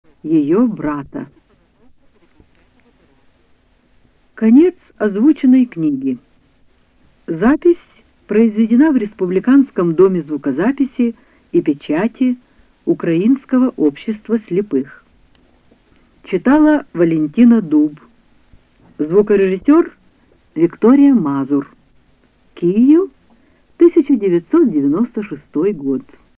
ее брата. Конец озвученной книги. Запись произведена в Республиканском доме звукозаписи и печати Украинского общества слепых. Читала Валентина Дуб. Звукорежиссер Виктория Мазур. Киев, 1996 год.